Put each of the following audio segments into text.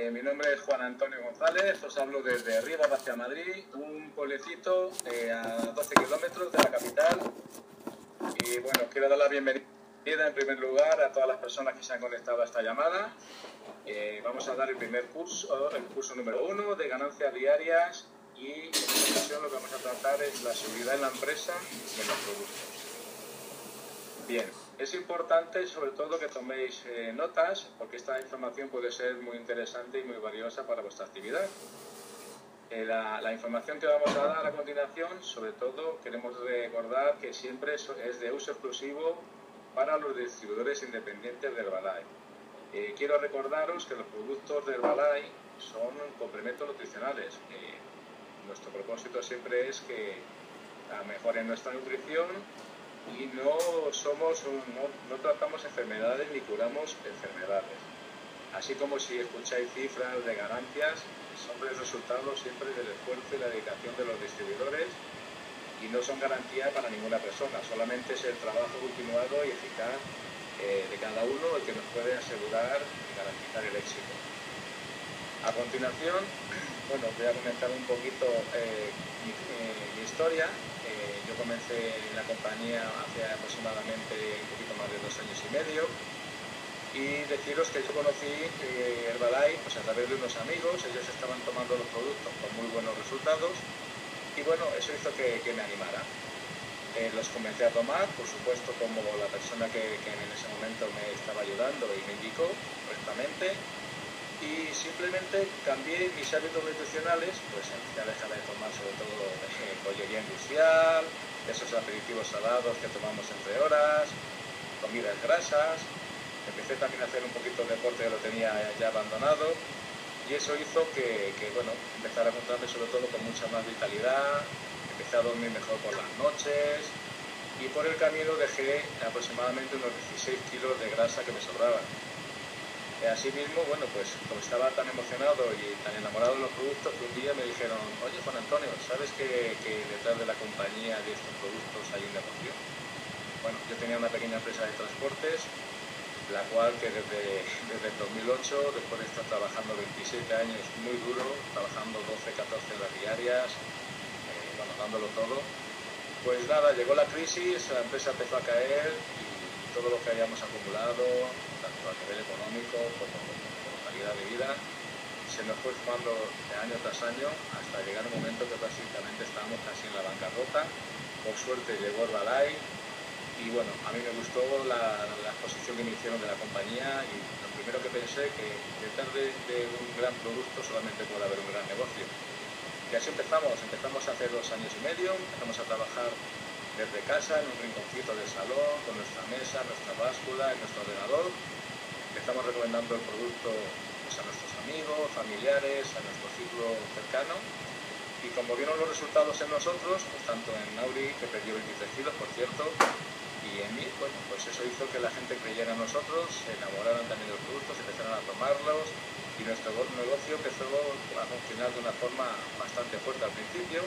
Mi nombre es Juan Antonio González, os hablo desde Rivas hacia Madrid, un pueblecito a 12 kilómetros de la capital. Y bueno, quiero dar la bienvenida en primer lugar a todas las personas que se han conectado a esta llamada. Vamos a dar el primer curso, el curso número 1 de ganancias diarias, y en esta ocasión lo que vamos a tratar es la seguridad en la empresa y en los productos. Bien, es importante sobre todo que toméis notas, porque esta información puede ser muy interesante y muy valiosa para vuestra actividad. La información que vamos a dar a continuación, sobre todo queremos recordar que siempre es de uso exclusivo para los distribuidores independientes de Herbalife. Quiero recordaros que los productos de Herbalife son complementos nutricionales. Nuestro propósito siempre es que mejoren nuestra nutrición y no tratamos enfermedades ni curamos enfermedades. Así como si escucháis cifras de ganancias, son el resultado siempre del esfuerzo y la dedicación de los distribuidores y no son garantía para ninguna persona, solamente es el trabajo continuado y eficaz de cada uno el que nos puede asegurar y garantizar el éxito. A continuación, bueno, voy a comentar un poquito mi historia. Yo comencé en la compañía hace aproximadamente un poquito más de 2 años y medio. Y deciros que yo conocí Herbalife pues, a través de unos amigos. Ellos estaban tomando los productos con muy buenos resultados y bueno, eso hizo que me animara. Los comencé a tomar, por supuesto, como la persona que en ese momento me estaba ayudando y me indicó correctamente, y simplemente cambié mis hábitos nutricionales. Pues empecé a dejar de tomar sobre todo bollería industrial, esos aperitivos salados que tomamos entre horas, comidas grasas. Empecé también a hacer un poquito de deporte que lo tenía ya abandonado, y eso hizo que bueno, empezara a encontrarme sobre todo con mucha más vitalidad. Empecé a dormir mejor por las noches y por el camino dejé aproximadamente unos 16 kilos de grasa que me sobraban. Asimismo, bueno, pues como estaba tan emocionado y tan enamorado de los productos, que un día me dijeron: oye, Juan Antonio, ¿sabes que detrás de la compañía de estos productos hay un negocio? Bueno, yo tenía una pequeña empresa de transportes, la cual que desde el 2008, después de estar trabajando 27 años muy duro, trabajando 12, 14 horas diarias, bueno, dándolo todo, pues nada, llegó la crisis, la empresa empezó a caer y todo lo que habíamos acumulado, tanto a nivel económico como calidad de vida, se nos fue sumando de año tras año hasta llegar un momento que básicamente estábamos casi en la bancarrota. Por suerte llegó Herbalife. Y bueno, a mí me gustó la exposición que me hicieron de la compañía, y lo primero que pensé que detrás de un gran producto solamente puede haber un gran negocio. Y así empezamos hace 2 años y medio, empezamos a trabajar desde casa, en un rinconcito del salón, con nuestra mesa, nuestra báscula, en nuestro ordenador. Empezamos recomendando el producto pues, a nuestros amigos, familiares, a nuestro ciclo cercano. Y como vieron los resultados en nosotros, pues tanto en Nauri, que perdió 23 kilos, por cierto, y en mí, bueno, pues eso hizo que la gente creyera en nosotros, se enamoraran también de los productos, empezaron a tomarlos, y nuestro negocio empezó a funcionar de una forma bastante fuerte al principio.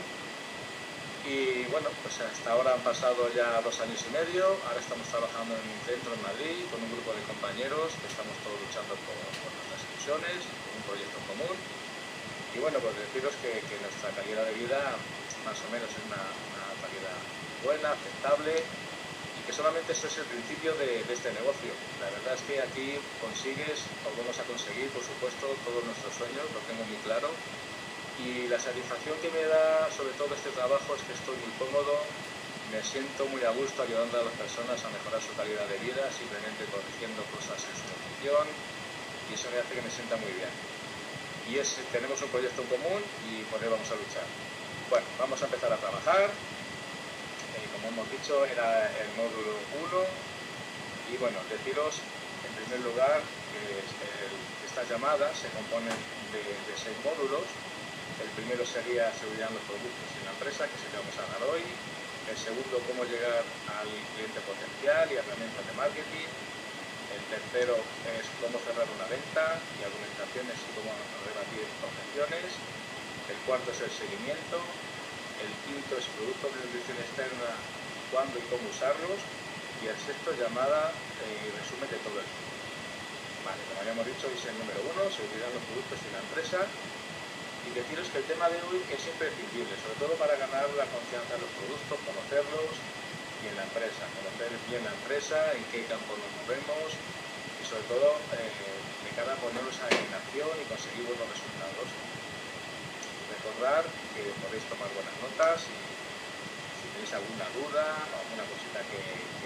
Y bueno, pues hasta ahora han pasado ya 2 años y medio, ahora estamos trabajando en un centro en Madrid con un grupo de compañeros que estamos todos luchando por nuestras ilusiones, por un proyecto en común. Y bueno, pues deciros que nuestra calidad de vida más o menos es una calidad buena, aceptable, y que solamente eso es el principio de este negocio. La verdad es que aquí consigues, o vamos a conseguir, por supuesto, todos nuestros sueños, lo tengo muy claro. Y la satisfacción que me da sobre todo este trabajo es que estoy muy cómodo, me siento muy a gusto ayudando a las personas a mejorar su calidad de vida, simplemente corrigiendo cosas en su nutrición, y eso me hace que me sienta muy bien. Y tenemos un proyecto en común y por él vamos a luchar. Bueno, vamos a empezar a trabajar. Como hemos dicho, era el módulo 1. Y bueno, deciros en primer lugar que estas llamadas se componen de 6 módulos. El primero sería seguridad en los productos y en la empresa, que es el que vamos a dar hoy. El segundo, cómo llegar al cliente potencial y herramientas de marketing. El tercero es cómo cerrar una venta y argumentaciones y cómo rebatir objeciones. El cuarto es el seguimiento. El quinto es productos de nutrición externa, cuándo y cómo usarlos. Y el sexto, llamada y resumen de todo el mundo. Vale, como habíamos dicho, es el número 1, seguridad en los productos de la empresa. Y deciros que el tema de hoy es imprescindible, sobre todo para ganar la confianza en los productos, conocerlos y en la empresa, conocer bien la empresa, en qué campo nos movemos y sobre todo de cara a ponernos en acción y conseguir buenos resultados. Recordar que podéis tomar buenas notas y si tenéis alguna duda o alguna cosita que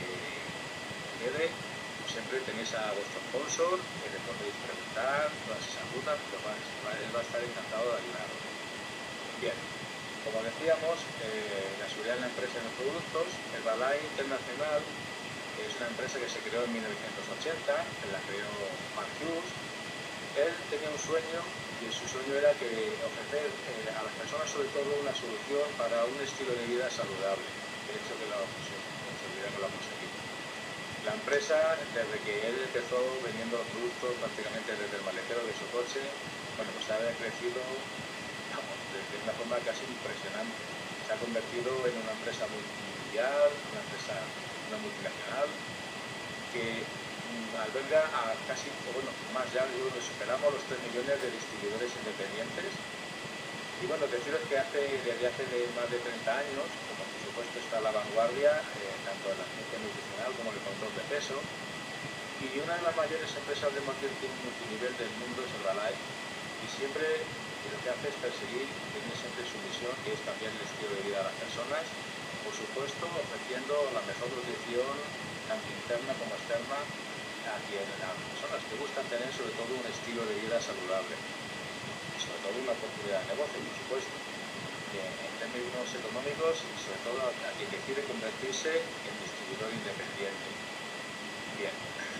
quede, siempre tenéis a vuestro sponsor, que le podéis preguntar todas esas dudas, pero él va a estar encantado de ayudaros. Bien, como decíamos, la seguridad en la empresa y en los productos, Herbalife Internacional es una empresa que se creó en 1980, que la creó Mark Hughes. Él tenía un sueño y su sueño era que ofrecer a las personas sobre todo una solución para un estilo de vida saludable. De hecho que lo ha conseguido. La empresa, desde que él empezó vendiendo los productos prácticamente desde el maletero de su coche, bueno, pues ha crecido, vamos, de una forma casi impresionante. Se ha convertido en una empresa mundial, una multinacional, que alberga a casi, bueno, más ya, yo creo que superamos los 3 millones de distribuidores independientes. Y bueno, deciros que desde hace más de 30 años, como por supuesto está a la vanguardia, tanto en la ciencia nutricional como en el control de peso, y una de las mayores empresas de marketing multinivel del mundo es Herbalife, y siempre lo que hace es perseguir, tiene siempre su misión, que es cambiar el estilo de vida de las personas, por supuesto ofreciendo la mejor nutrición, tanto interna como externa, a las personas que gustan tener sobre todo un estilo de vida saludable. Sobre todo una oportunidad de negocio, por supuesto, en términos económicos y sobre todo a quien decide convertirse en distribuidor independiente. Bien,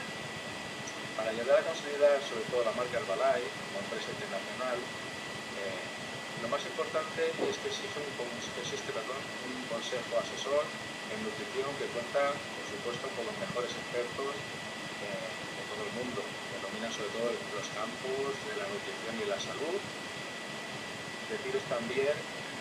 para ayudar a consolidar sobre todo la marca Herbalife como empresa internacional, lo más importante es que existe un consejo asesor en nutrición que cuenta, por supuesto, con los mejores expertos de todo el mundo, que dominan sobre todo los campos de la nutrición y la salud. Deciros también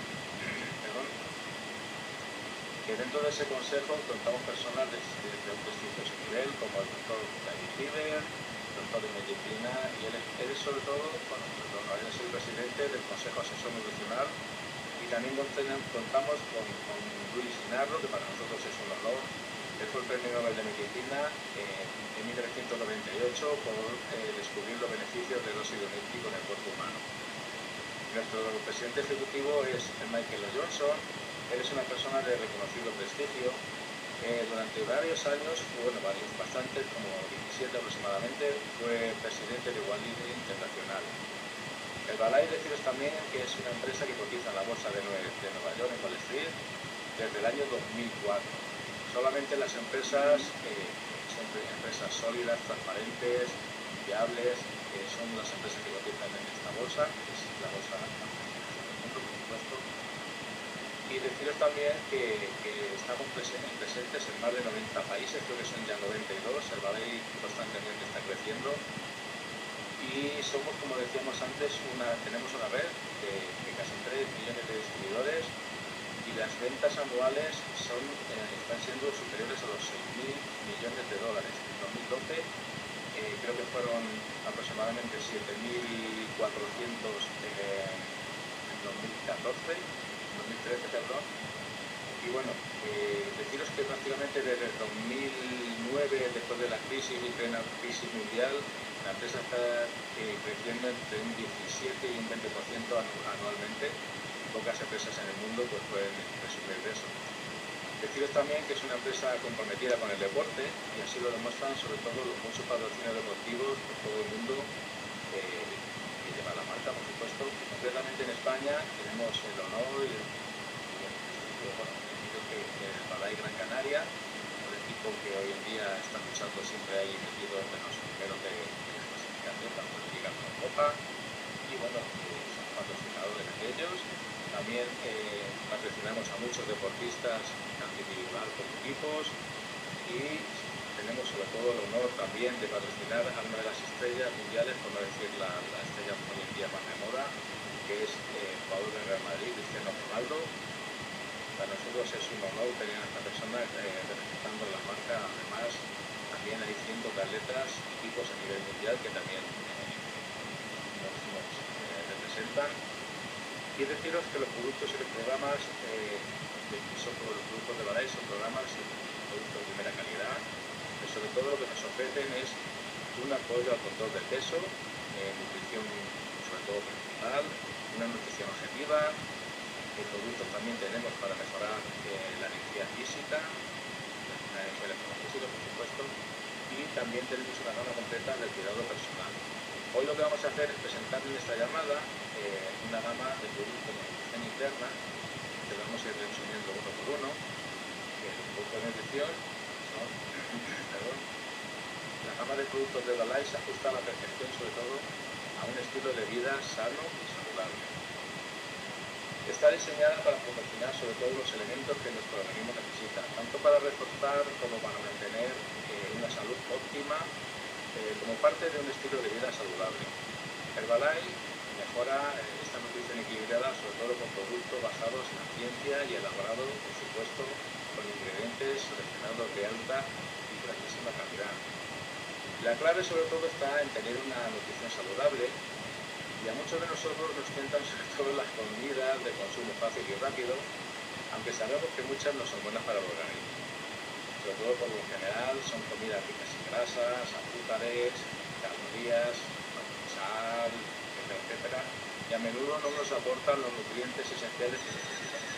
que dentro de ese consejo contamos personas de un prestigioso nivel, como el doctor David Lieber, doctor de medicina, y él es sobre todo, bueno, es el presidente del Consejo Asesor Nutricional, y también contamos con Luis Narro, que para nosotros es un honor. Él fue el Premio Nobel de Medicina en 1998 por descubrir los beneficios del óxido nítrico en el cuerpo humano. Nuestro presidente ejecutivo es Michael Johnson. Él es una persona de reconocido prestigio. Durante varios años, bastantes, como 17 aproximadamente, fue presidente de Wall Street Internacional. Herbalife, deciros también que es una empresa que cotiza en la bolsa de Nueva York, en Wall Street, desde el año 2004. Solamente las empresas, siempre empresas sólidas, transparentes, viables, son las empresas que cotizan en esta bolsa, que es la bolsa más importante del mundo, por supuesto. Y deciros también que estamos presentes en más de 90 países, creo que son ya 92, Herbalife constantemente está creciendo. Y somos, como decíamos antes, tenemos una red de casi 3 millones de distribuidores, y las ventas anuales están siendo superiores a los 6.000 millones de dólares. En 2012 creo que fueron aproximadamente 7.400 en 2013, perdón. Y bueno, deciros que prácticamente desde el 2009, después de la crisis y plena crisis mundial, la empresa está creciendo entre un 17 y un 20% anualmente. Pocas empresas en el mundo pues pueden presumir de eso. Deciros también que es una empresa comprometida con el deporte, y así lo demuestran sobre todo los muchos patrocinios deportivos por todo el mundo que lleva la marca, por supuesto. Y concretamente en España tenemos el honor y el Herbalife Gran Canaria, un equipo que hoy en día está luchando siempre ahí metido entre los primeros de la clasificación, tanto en Liga como en Copa, y bueno, son patrocinadores de ellos. También patrocinamos a muchos deportistas, tanto individual como equipos, y tenemos sobre todo el honor también de patrocinar a una de las estrellas mundiales, por no decir la estrella hoy en día más de moda, que es el jugador del Real Madrid, Cristiano Ronaldo. Para nosotros es un honor tener a esta persona representando la marca, además, a también hay cientos de atletas y equipos a nivel mundial que también nos representan. Y deciros que los productos y los programas son los productos de Balay, son programas y productos de primera calidad, pero sobre todo lo que nos ofrecen es un apoyo al control del peso, nutrición sobre todo principal, una nutrición objetiva. Productos también tenemos para mejorar la energía física, la energía electrofísica, por supuesto, y también tenemos una gama completa del cuidado personal. Hoy lo que vamos a hacer es presentar en esta llamada una gama de productos de nutrición interna que vamos a ir resumiendo uno por uno. Los productos de nutrición son, la gama de productos de Balay se ajusta a la perfección, sobre todo a un estilo de vida sano y saludable. Está diseñada para proporcionar sobre todo los elementos que nuestro organismo necesita, tanto para reforzar como para mantener una salud óptima, como parte de un estilo de vida saludable. Herbalife mejora esta nutrición equilibrada sobre todo con productos basados en la ciencia y elaborados, por supuesto, con ingredientes seleccionados de alta y grandísima calidad. La clave sobre todo está en tener una nutrición saludable. Y a muchos de nosotros nos tientan sobre todo las comidas de consumo fácil y rápido, aunque sabemos que muchas no son buenas para el organismo. Sobre todo por lo general son comidas ricas en grasas, azúcares, calorías, sal, etcétera, etcétera, y a menudo no nos aportan los nutrientes esenciales que necesitamos.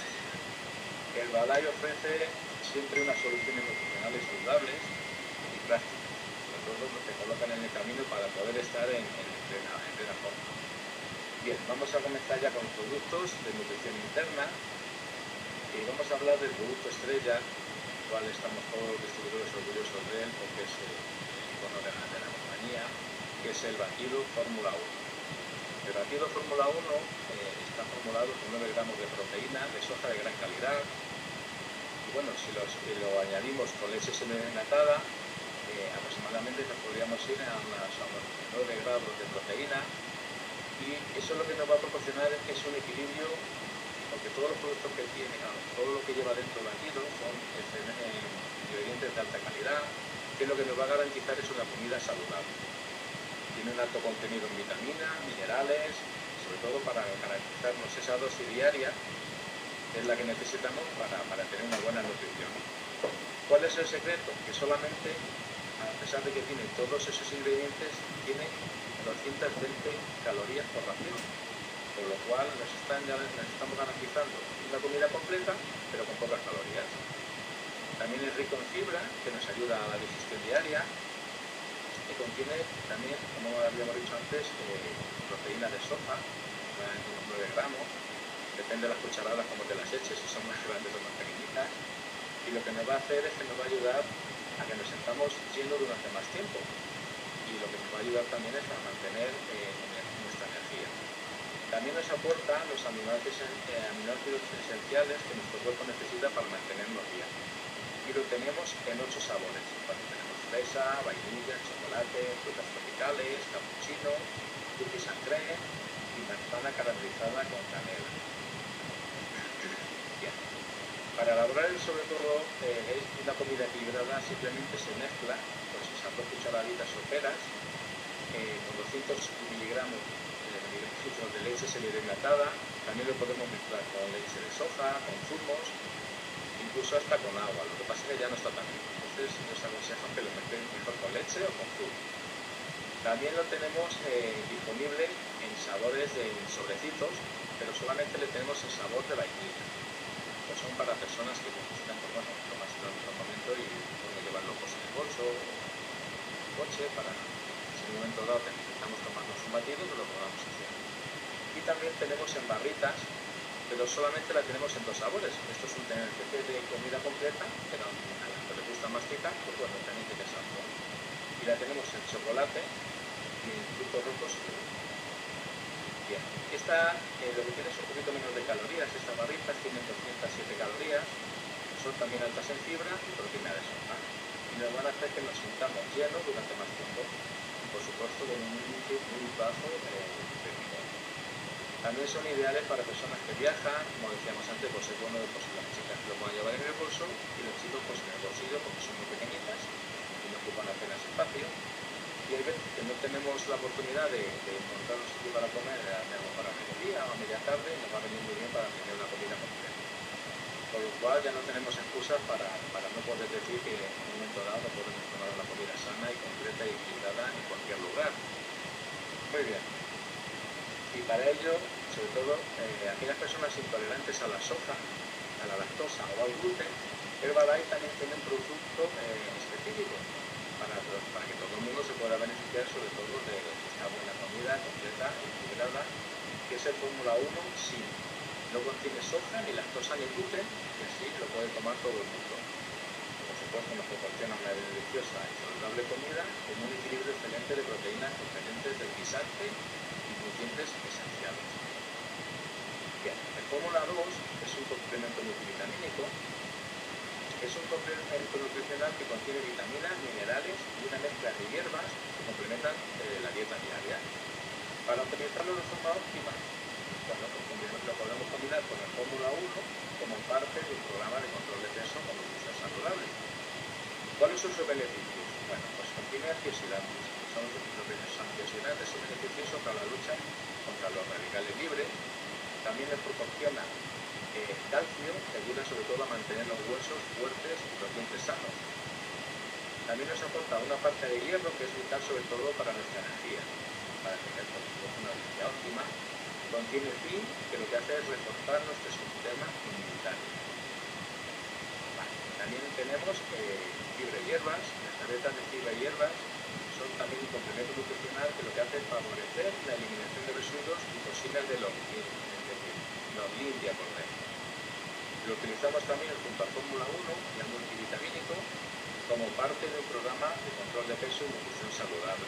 El Balay ofrece siempre unas soluciones nutricionales saludables y prácticas, sobre todo los que colocan en el camino para poder estar en plena forma. Bien, vamos a comenzar ya con los productos de nutrición interna y vamos a hablar del producto estrella, el cual estamos todos los distribuidores orgullosos de él porque es el icono de la compañía, que es el batido Fórmula 1. El batido Fórmula 1 está formulado con 9 gramos de proteína de soja de gran calidad y bueno, si lo añadimos con leche semidesnatada, aproximadamente nos podríamos ir a unos 9 grados de proteína y eso lo que nos va a proporcionar es un equilibrio, porque todos los productos que tiene, todo lo que lleva dentro del batido son ingredientes de alta calidad, que lo que nos va a garantizar es una comida saludable. Tiene un alto contenido en vitaminas, minerales, sobre todo para garantizarnos esa dosis diaria, que es la que necesitamos para tener una buena nutrición. ¿Cuál es el secreto? Que solamente, a pesar de que tiene todos esos ingredientes, tiene 220 calorías por ración, por lo cual nos estamos garantizando una comida completa, pero con pocas calorías. También es rico en fibra, que nos ayuda a la digestión diaria, y contiene también, como habíamos dicho antes, proteína de soja, unos 9 gramos, depende de las cucharadas como te las eches, si son más grandes o más pequeñitas, y lo que nos va a hacer es que nos va a ayudar a que nos sentamos llenos durante más tiempo y lo que nos va a ayudar también es a mantener nuestra energía. También nos aporta los aminoácidos esenciales que nuestro cuerpo necesita para mantenernos bien y lo tenemos en 8 sabores. Bueno, tenemos fresa, vainilla, chocolate, frutas tropicales, cappuccino, cookies and cream y manzana caramelizada con canela. Bien. Para elaborar sobre todo una comida equilibrada simplemente se mezcla pues esas 2 cucharaditas soperas con 200 miligramos de leche semidesnatada. También lo podemos mezclar con leche de soja, con zumos, incluso hasta con agua. Lo que pasa es que ya no está tan rico, entonces nos aconsejan que lo mezclen mejor con leche o con zumo. También lo tenemos disponible en sabores de sobrecitos, pero solamente le tenemos el sabor de vainilla. Son para personas que necesitan tomarse en otro momento y pueden llevarlo pues, en el bolso o en el coche para si en un momento dado necesitamos tomarnos un batido, pues lo podamos hacer. Y también tenemos en barritas, pero solamente la tenemos en 2 sabores. Esto es un especie de comida completa, pero a los que les gusta masticar, pues bueno, también tiene sabor. Y la tenemos en chocolate y en frutos rojos y bien. Esta lo que tiene es un poquito menos de calorías. Estas barritas tienen 207 calorías, son también altas en fibra y proteína de soja. Y nos van a hacer que nos sintamos llenos durante más tiempo. Por supuesto, con un índice muy bajo de dinero. También son ideales para personas que viajan, como decíamos antes, pues es bueno pues las chicas lo pueden llevar en el bolso y los chicos pues en el bolsillo porque son muy pequeñitas y no ocupan apenas espacio, y hay veces que no tenemos la oportunidad de encontrar un sitio para comer, para mediodía o a media tarde, y nos va a venir muy bien para tener una comida completa. Con lo cual ya no tenemos excusas para no poder decir que en un momento dado no podemos tomar una comida sana y completa y equilibrada en cualquier lugar. Muy bien. Y para ello, sobre todo, aquellas personas intolerantes a la soja, a la lactosa o al gluten, Herbalife también tiene un producto específico para que todo el mundo se pueda beneficiar, sobre todo de esta buena comida completa, equilibrada, que es el Fórmula 1 Sin. No contiene soja, ni lactosa, ni gluten, y así lo puede tomar todo el mundo. Por supuesto, nos proporciona una deliciosa y saludable comida con un equilibrio excelente de proteínas procedentes del guisante y nutrientes esenciales. Bien, el Fórmula 2 es un complemento multivitamínico. Es un complemento nutricional que contiene vitaminas, minerales y una mezcla de hierbas que complementan la dieta diaria. Para utilizarlo de forma óptima, bueno, pues lo podemos combinar con el Fórmula 1 como parte de un programa de control de peso con nutrición saludable. ¿Cuáles son sus beneficios? Bueno, pues contiene antioxidantes. Los antioxidantes son beneficiosos para la lucha contra los radicales libres. También les proporciona calcio, que ayuda sobre todo a mantener los huesos fuertes y los dientes sanos. También nos aporta una parte de hierro que es vital sobre todo para nuestra energía, para tener una energía óptima. Contiene zinc, que lo que hace es reforzar nuestro sistema inmunitario. Vale. También tenemos fibra y hierbas. Las tabletas de fibra y hierbas son también un complemento nutricional que lo que hace es favorecer la eliminación de residuos y toxinas de los limpia por dentro. Lo utilizamos también junto al Fórmula 1 y al multivitamínico como parte de un programa de control de peso y nutrición saludable.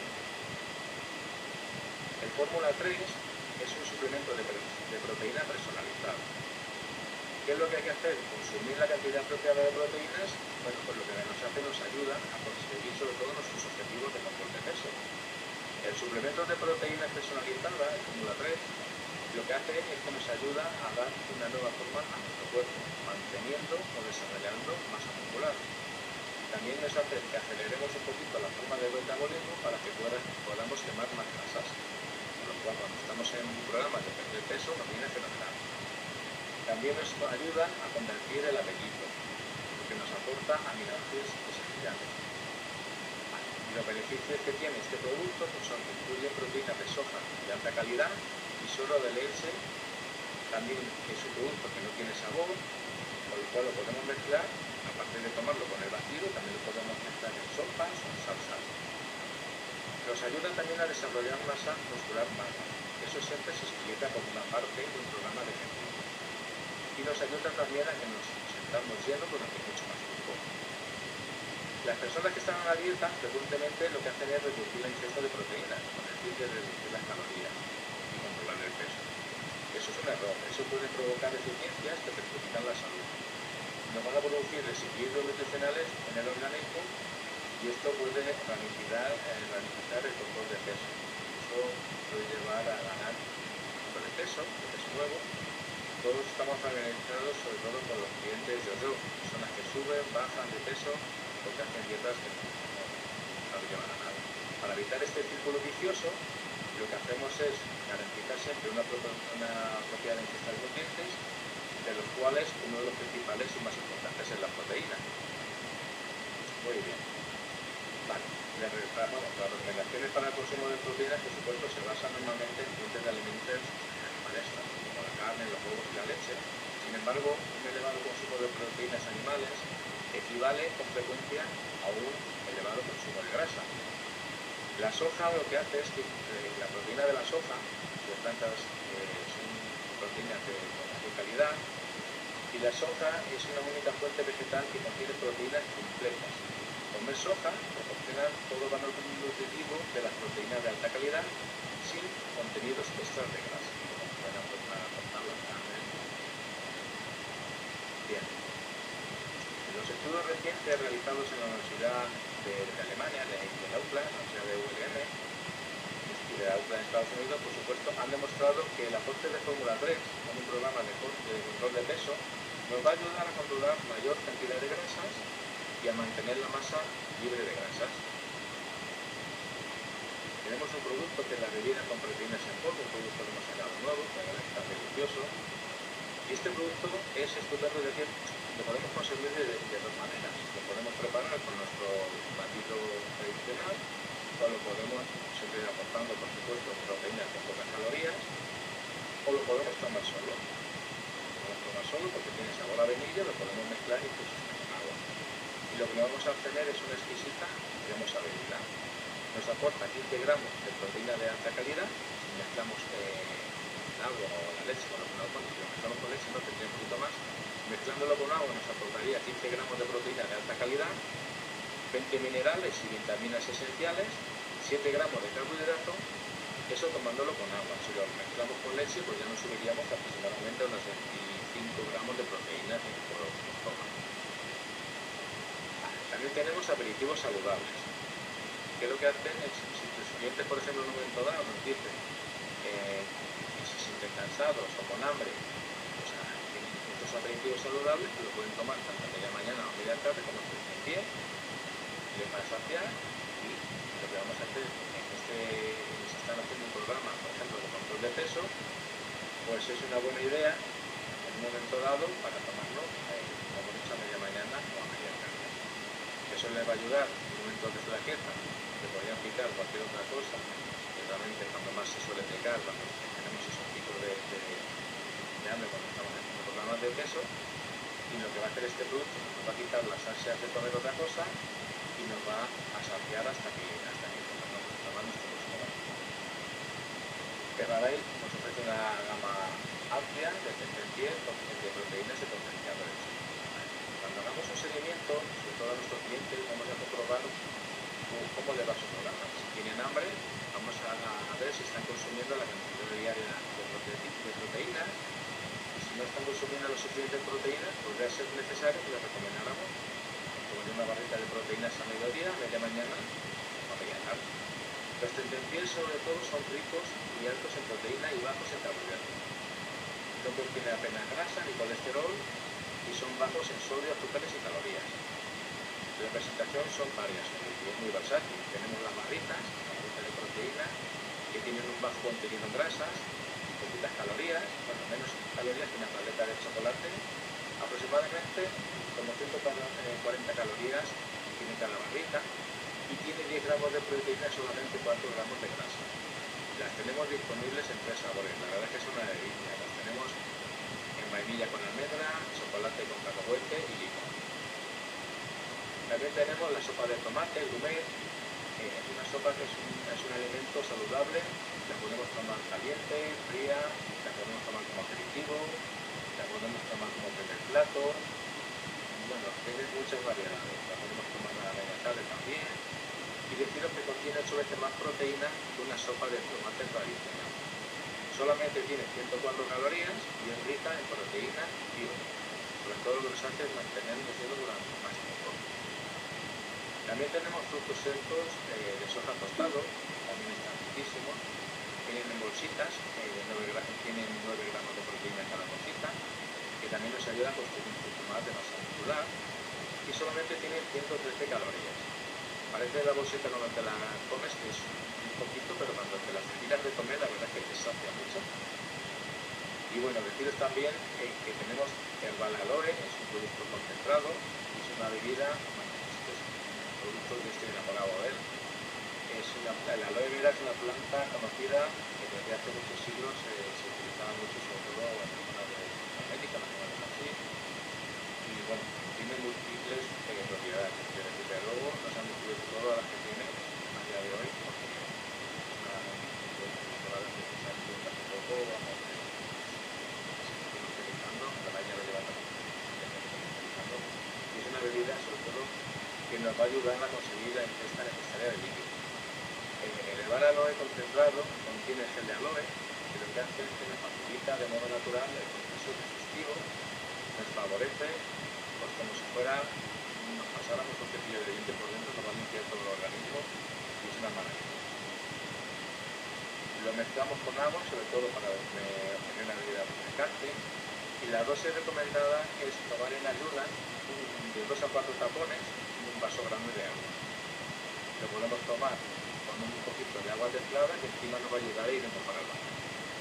El Fórmula 3 es un suplemento de proteína personalizado. ¿Qué es lo que hay que hacer? Consumir la cantidad apropiada de proteínas. Bueno, pues lo que nos ayuda a conseguir sobre todo nuestros objetivos de control de peso. El suplemento de proteínas personalizada, el Fórmula 3, lo que hace es que nos ayuda a dar una nueva forma a nuestro cuerpo, manteniendo o desarrollando masa muscular. También nos hace que aceleremos un poquito la forma del metabolismo para que podamos quemar más grasas. Con lo cual, cuando estamos en un programa de perder peso, nos viene fenomenal. También nos ayuda a convertir el apetito, porque nos aporta aminoácidos esenciales. Y los beneficios que tiene este producto pues son que incluye proteínas de soja de alta calidad y suero de leche. También es un producto que no tiene sabor, con lo cual lo podemos mezclar, aparte de tomarlo con el batido, también lo podemos mezclar en sopas o en salsas. Nos ayuda también a desarrollar masa muscular magra. Eso siempre se explica como una parte de un programa de ejercicio. Y nos ayuda también a que nos sentamos llenos durante mucho más tiempo. Las personas que están en la dieta frecuentemente lo que hacen es reducir la ingesta de proteínas, con el fin de reducir las calorías y controlar el peso. Eso es un error, eso puede provocar deficiencias que perjudican la salud. Nos van a producir desequilibrios nutricionales en el organismo y esto puede ralentizar el control de peso. Eso puede llevar a ganar de peso nuevo. Todos estamos familiarizados sobre todo con los clientes de yo, personas que suben, bajan de peso porque hacen dietas que no llevan a nada. Para evitar este círculo vicioso, lo que hacemos es garantizar siempre una apropiada ingesta de nutrientes, de los cuales uno de los principales y más importantes es la proteína. Muy bien. Vale. Las recomendaciones para el consumo de proteínas, por supuesto, se basan normalmente en fuentes de alimentos animales, como la carne, los huevos y la leche. Sin embargo, un elevado consumo de proteínas animales equivale con frecuencia a un elevado consumo de grasa. La soja lo que hace es que la proteína de la soja, de plantas son proteínas de calidad, y la soja es una única fuente vegetal que contiene proteínas completas. Comer soja proporciona todo el valor nutritivo de las proteínas de alta calidad sin contenidos extras de grasa, como pueden aportar las carnes. Bien. Los estudios recientes realizados en la Universidad de Alemania, de Auckland, la Universidad de ULM, y de Auckland, Estados Unidos, por supuesto, han demostrado que el aporte de Fórmula 3 con un programa de control de peso nos va a ayudar a controlar mayor cantidad de grasas y a mantener la masa libre de grasas. tenemos un producto que es la bebida con proteínas en polvo, un producto que hemos sacado nuevo, que la verdad que está delicioso. Y este producto es estupendo, es decir, lo podemos consumir de dos maneras. Lo podemos preparar con nuestro batido tradicional, o lo podemos, siempre aportando, por supuesto, proteínas con pocas calorías, o lo podemos tomar solo. Lo podemos tomar solo porque tiene sabor a vainilla, lo podemos mezclar incluso con agua. Y lo que vamos a obtener es una exquisita cremosa bebida. Nos aporta 15 gramos de proteína de alta calidad. Si mezclamos agua o la leche, si lo mezclamos con leche no tendría un poquito más. Mezclándolo con agua nos aportaría 15 gramos de proteína de alta calidad, 20 minerales y vitaminas esenciales, 7 gramos de carbohidrato, eso tomándolo con agua. Si lo mezclamos con leche, pues ya nos subiríamos aproximadamente a unos 25 gramos de proteína por estómago. También tenemos aperitivos saludables, que lo que hacen es, si tus clientes, por ejemplo, en un momento dado nos dicen que se sienten cansados o con hambre, pues tienen estos aperitivos saludables que lo pueden tomar tanto a media mañana o a media tarde como en pie, les va a saciar. Y lo que vamos a hacer se están haciendo un programa, por ejemplo, de control de peso, pues es una buena idea en un momento dado para tomarlo, como hemos dicho, a media mañana o a media tarde. Eso les va a ayudar en un momento de flaqueza, que podrían picar cualquier otra cosa, que realmente cuando más se suele picar, cuando tenemos esos picos de hambre, cuando estamos haciendo programas de peso. Y lo que va a hacer este producto nos va a quitar las ansias de comer otra cosa y nos va a saciar hasta que podamos tomar nuestro próximo batido. Terradail nos ofrece una gama amplia de proteínas y potenciadores. Cuando hagamos un seguimiento, sobre todo a nuestros clientes, vamos a comprobar cómo le va su programa. Si tienen hambre, vamos a ver si están consumiendo la cantidad diaria de proteínas. Y si no están consumiendo lo suficiente de proteínas, podría ser necesario que les recomendáramos comer una barrita de proteínas a mediodía, a media mañana o a media tarde. Los tentempiés, sobre todo, son ricos y altos en proteína y bajos en carbohidratos. No contienen apenas grasa ni colesterol y son bajos en sodio, azúcares y calorías. La presentación son varias y es muy versátil. Tenemos las barritas de proteína que tienen un bajo contenido en grasas, poquitas calorías, bueno, menos calorías que una tableta de chocolate, aproximadamente como 140 calorías tiene cada barrita y tiene 10 gramos de proteína y solamente 4 gramos de grasa. Las tenemos disponibles en 3 sabores, la verdad es que es una delicia. Las tenemos en vainilla con almendra, chocolate con cacahuete y limón. También tenemos la sopa de tomate, el gourmet, una sopa que es un alimento saludable. La podemos tomar caliente, fría, la podemos tomar como aperitivo, la podemos tomar como primer plato. Bueno, tiene muchas variedades. La podemos tomar a la media tarde también. Y deciros que contiene 8 veces más proteína que una sopa de tomate tradicional. Solamente tiene 104 calorías y es rica en proteína y oro. Sobre todo lo que nos hace es mantener el cielo durante más tiempo. También tenemos frutos secos de soja tostado, también están riquísimos. Vienen en bolsitas, tienen 9 gramos de proteína en cada bolsita, que también nos ayuda a construir un poquito más de masa muscular. Y solamente tienen 113 calorías. Parece la bolsita cuando te la comes que es un poquito, pero cuando te la terminas de comer la verdad es que te sacia mucho. Y bueno, deciros también que tenemos Herbal Aloe, es un producto concentrado, es una bebida, bueno, este es un producto que estoy enamorado de él. La aloe vera es una planta conocida que desde hace muchos siglos se utilizaba mucho, sobre todo en la zona de América, en la zona de Brasil. Y bueno, tiene múltiples propiedades, es decir, de luego no se han descubierto todas las que tiene a día de hoy, porque es una temporada que se ha descubierto hace poco, vamos, utilizando, la mañana lo lleva utilizando, y es una bebida sobre todo que nos va a ayudar a conseguir la ingesta necesaria de líquido. El Herbal Aloe concentrado contiene gel de aloe, que lo que hace es que nos facilita de modo natural el proceso digestivo, nos favorece, pues como si nos pasáramos un cepillo de dientes por dentro, nos va a limpiar todo el organismo y es una maravilla. Lo mezclamos con agua, sobre todo para obtener una bebida refrescante, y la dosis recomendada es tomar en ayunas de 2 a 4 tapones en un vaso grande de agua. Lo podemos tomar con con un poquito de agua templada que encima nos va a ayudar a ir para el baño.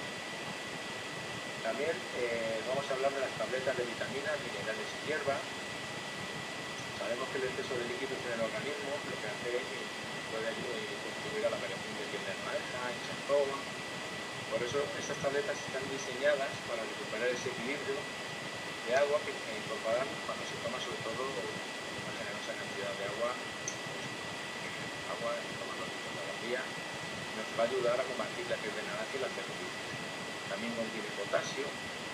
También vamos a hablar de las tabletas de vitaminas, minerales y hierbas. Sabemos que el exceso de líquidos en el organismo lo que hace es puede contribuir a la aparición de piel de naranja, hinchazón. Por eso estas tabletas están diseñadas para recuperar ese equilibrio de agua que incorporan cuando se toma sobre todo una generosa cantidad de agua, tomando cada día, nos va a ayudar a combatir la piel de naranja y la celulitis. También contiene potasio.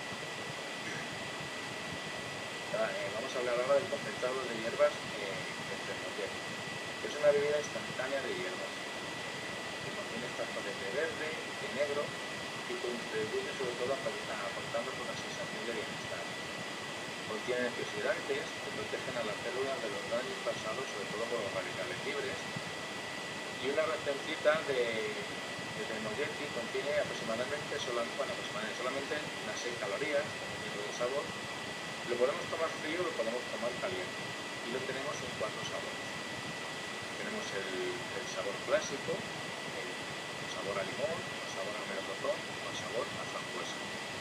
Vamos a hablar ahora del concentrado de hierbas del Termojet, que es una bebida instantánea de hierbas, que contiene extractos de té verde y té negro y contribuye sobre todo aportando una sensación de bienestar. Contiene antioxidantes que protegen a las células de los daños causados sobre todo por los radicales libres. Y una racioncita de Termojet contiene aproximadamente solamente unas 6 calorías, dependiendo del sabor. Lo podemos tomar frío, lo podemos tomar caliente. Y lo tenemos en 4 sabores. Tenemos el sabor clásico, el sabor a limón, el sabor a melocotón o el sabor a frambuesa.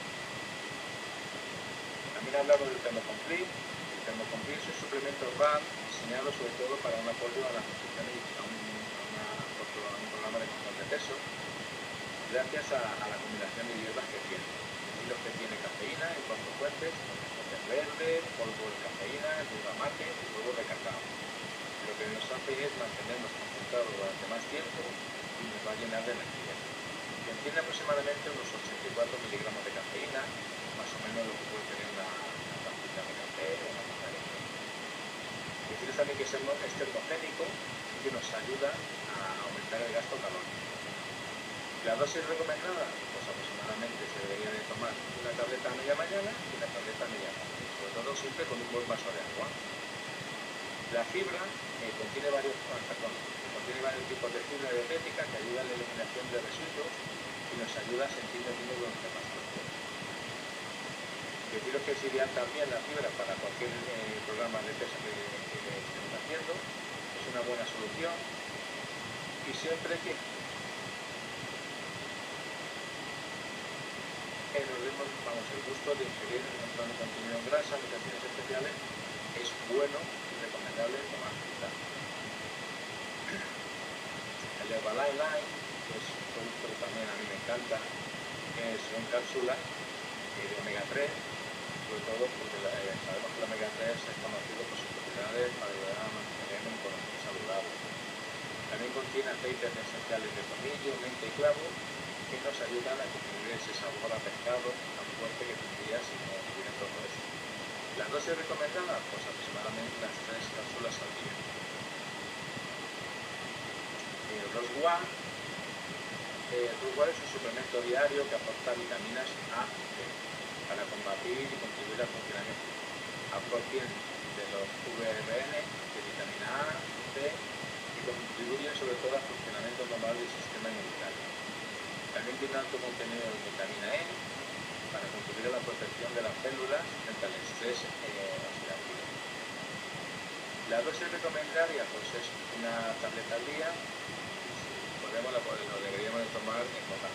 También hablamos del Thermocomplete. El Thermocomplete es un suplemento RAM diseñado sobre todo para un apoyo a la nutrición y a un programa de control de peso, gracias a la combinación de hierbas que tiene. Deciros que tiene cafeína en 4 fuentes, té verde, polvo de cafeína, yerba mate y polvo de cacao. Lo que nos hace es mantenernos concentrados durante más tiempo y nos va a llenar de energía. Contiene aproximadamente unos 84 miligramos de cafeína, más o menos lo que puede tener una tacita de café o una taza de café. Deciros también que es termogénico y que nos ayuda a aumentar el gasto calórico. La dosis recomendada, pues aproximadamente se debería de tomar una tableta a media mañana y una tableta a media tarde, sobre todo siempre con un buen vaso de agua. La fibra contiene varios tipos de fibra dietética que ayuda a la eliminación de residuos y nos ayuda a sentirnos bien durante más tiempo. Deciros que es ideal también la fibra para cualquier programa de peso que estemos haciendo, es una buena solución y siempre que nos demos el gusto de ingerir un contenido en grasa, en ocasiones especiales, es bueno y recomendable tomar fruta. El Herbalife Line, que es un producto que también a mí me encanta, son cápsulas de omega 3, sobre todo porque sabemos que el omega 3 es conocido por sus propiedades para ayudar a mantener un corazón saludable. También contiene aceites esenciales de tomillo, menta y clavo, que nos ayudan a contribuir ese sabor a pescado tan fuerte que tendría si no tuviera todo esto. Las dosis recomendadas, pues aproximadamente unas 3 cápsulas al día. Los WA, es un suplemento diario que aporta vitaminas A y C para combatir y contribuir al funcionamiento al 100% de los VRN, de vitamina A y C, y contribuyen sobre todo al funcionamiento normal del sistema inmunitario. También tiene alto contenido de vitamina E para contribuir a la protección de las células frente al estrés oxidativo. La dosis recomendaria pues es una tableta al día y si podemos lo deberíamos de tomar en poca.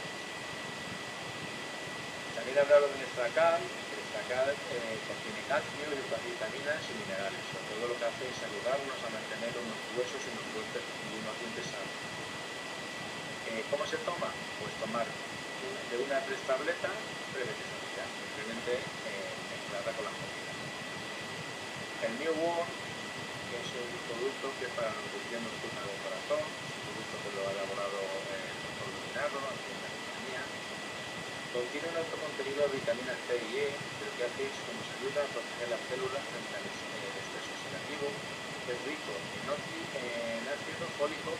También he hablado del Estracal. El Estracal contiene calcio y otras vitaminas y minerales. Sobre todo lo que hace es ayudarnos a mantener unos huesos y unos dientes sanos. ¿Cómo se toma? Pues tomar de 1 a 3 tabletas breves y suficientes, simplemente mezclada con las comidas. El New World, que es un producto que es para la nutrición nocturna del corazón, es un producto que lo ha elaborado el doctor Luminado, aquí en la compañía. Contiene un alto contenido de vitaminas C y E, que lo que hace es que nos ayuda a proteger las células frente al estrés oxidativo. Es rico en ácido fólico.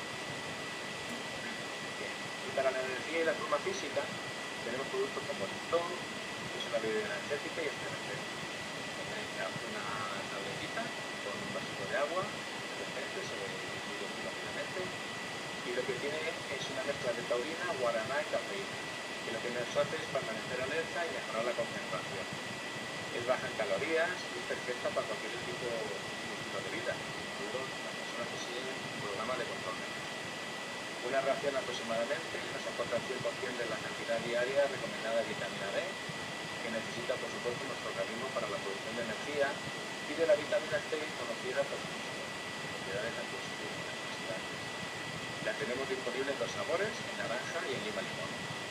Y para la energía y la forma física tenemos productos como el Lipton, que es una bebida energética y efervescente. Hace una tabletita con un vasito de agua, efervescente, se diluye muy rápidamente, y lo que tiene es una mezcla de taurina, guaraná y cafeína, que lo que nos hace es permanecer alerta y mejorar la concentración. Es baja en calorías y es perfecta para cualquier tipo de estilo de vida, incluido las personas que siguen un programa de control de peso. Una ración aproximadamente nos aporta el 100% de la cantidad diaria recomendada de vitamina D, que necesita por supuesto nuestro organismo para la producción de energía, y de la vitamina C, conocida por sus propiedades antioxidantes. La tenemos disponible en dos sabores, en naranja y en lima limón.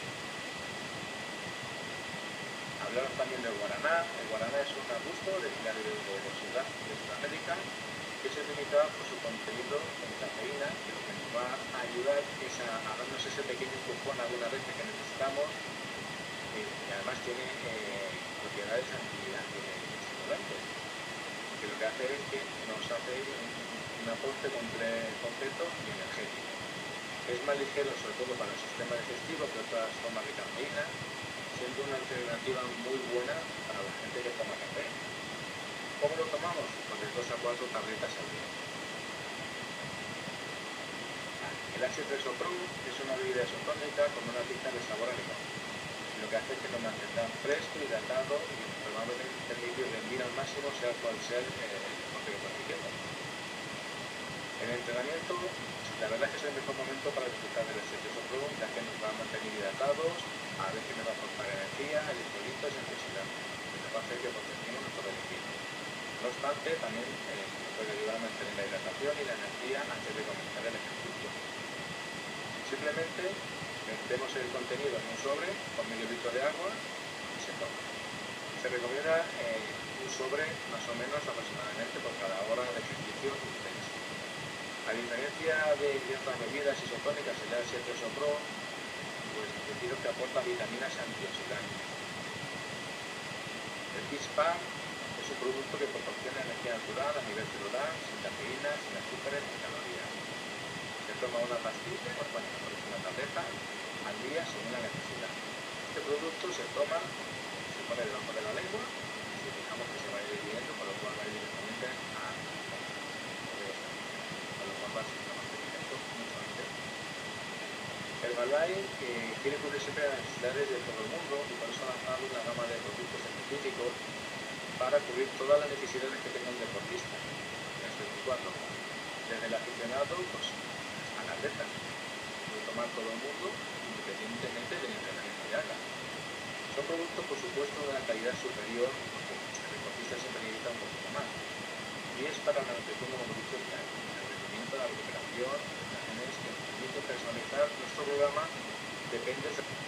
Hablaros también del guaraná. El guaraná es un arbusto originario de Sudamérica, que se utiliza por su contenido en cafeína, que lo que nos va a ayudar es a darnos ese pequeño empujón alguna vez que necesitamos, y además tiene propiedades antiestimulantes, que lo que hace es que nos hace un aporte completo y energético. Es más ligero sobre todo para el sistema digestivo que otras formas de cafeína, siendo una alternativa muy buena para la gente que toma café. ¿Cómo lo tomamos? Pues de 2 a 4 tabletas al día. El H3O Pro es una bebida isotónica con una pinta de sabor a limón. Lo que hace es que nos mantendrá fresco, hidratado y probablemente permite rendir al máximo sea cual sea el deporte que practiquemos. El entrenamiento, la verdad es que es el mejor momento para disfrutar del H3O Pro, ya que nos va a mantener hidratados, a ver que nos va a aportar energía, electrolitos y antioxidantes, que nos va a hacer que potenciemos nuestro rendimiento. No obstante, también nos puede ayudar a mantener la hidratación y la energía antes de comenzar el ejercicio. Simplemente metemos el contenido en un sobre con medio litro de agua y se toma. Se recomienda un sobre más o menos aproximadamente por cada hora de ejercicio intenso. A diferencia de ciertas bebidas isotónicas, el H3O Pro, pues deciros que aporta vitaminas antioxidantes. El Kispam es un producto que proporciona energía natural a nivel celular, sin cafeína, sin azúcares ni calorías. Se toma una pastilla, una tableta al día según la necesidad. Este producto se toma, se pone debajo de la lengua y dejamos que se vaya diluyendo, con lo cual va directamente a con lo cual va a ser un mantenimiento mucho antes. Herbalife quiere cubrir siempre las necesidades de todo el mundo y por eso ha lanzado una gama de productos específicos para cubrir todas las necesidades que tenga un deportista. Desde el aficionado pues, al atleta. Puede tomar todo el mundo independientemente del entrenamiento que haga. Son productos, por supuesto, de una calidad superior, porque el deportista siempre necesita un poquito más. Y es para la nutrición, como dicho, el rendimiento, la recuperación, el permite personalizar nuestro programa, depende de